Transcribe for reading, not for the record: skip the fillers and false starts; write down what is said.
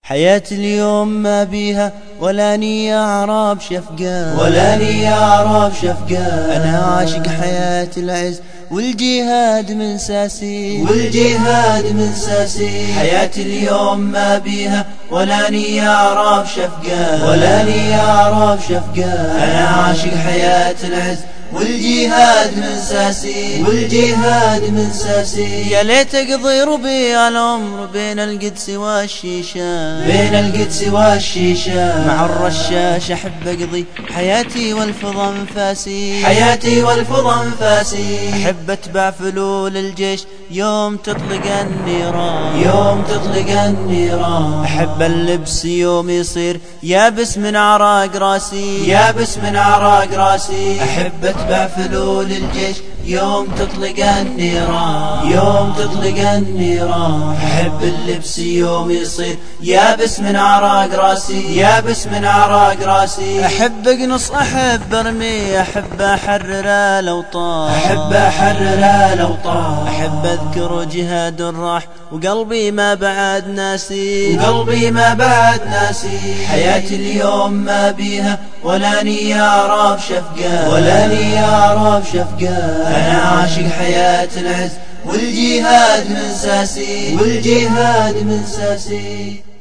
حياة اليوم ما بيها ولا نية أعراب شفقة، ولا نية أعراب شفقة. أنا عاشق حياة العز والجهاد من ساسي، والجهاد من ساسي. حياة اليوم ما بيها ولا نية أعراب شفقة، ولا نية أعراب شفقة. أنا عاشق حياة العز والجهاد من ساسي، والجهاد من ساسي. يا ليت اقضي ربيع العمر بين القدس والشيشان، بين القدس والشيشان. مع الرشاش احب اقضي حياتي والفضا انفاسي، حياتي والفضا انفاسي. احب اتبع فلول الجيش يوم تطلق النيران، يوم تطلق النيران. احب اللبس يوم يصير يابس من عراق راسي، يابس من عراق راسي. احب اتبع فلول الجيش يوم تطلق النيران، يوم تطلق النيران. احب اللبس يوم يصير يابس من عراق راسي، يابس من عراق راسي. احب اقنص احب ارمي احب احرر الاوطان، احب احرر الاوطان. احب اذكر جهاد راح وقلبي ما بعد ناسي، وقلبي ما بعد ناسي. حياة اليوم ما بيها ولا نية أعراب شفقة، ولا نية أعراب شفقة. أنا عاشق حياة العز والجهاد من ساسي، والجهاد من ساسي.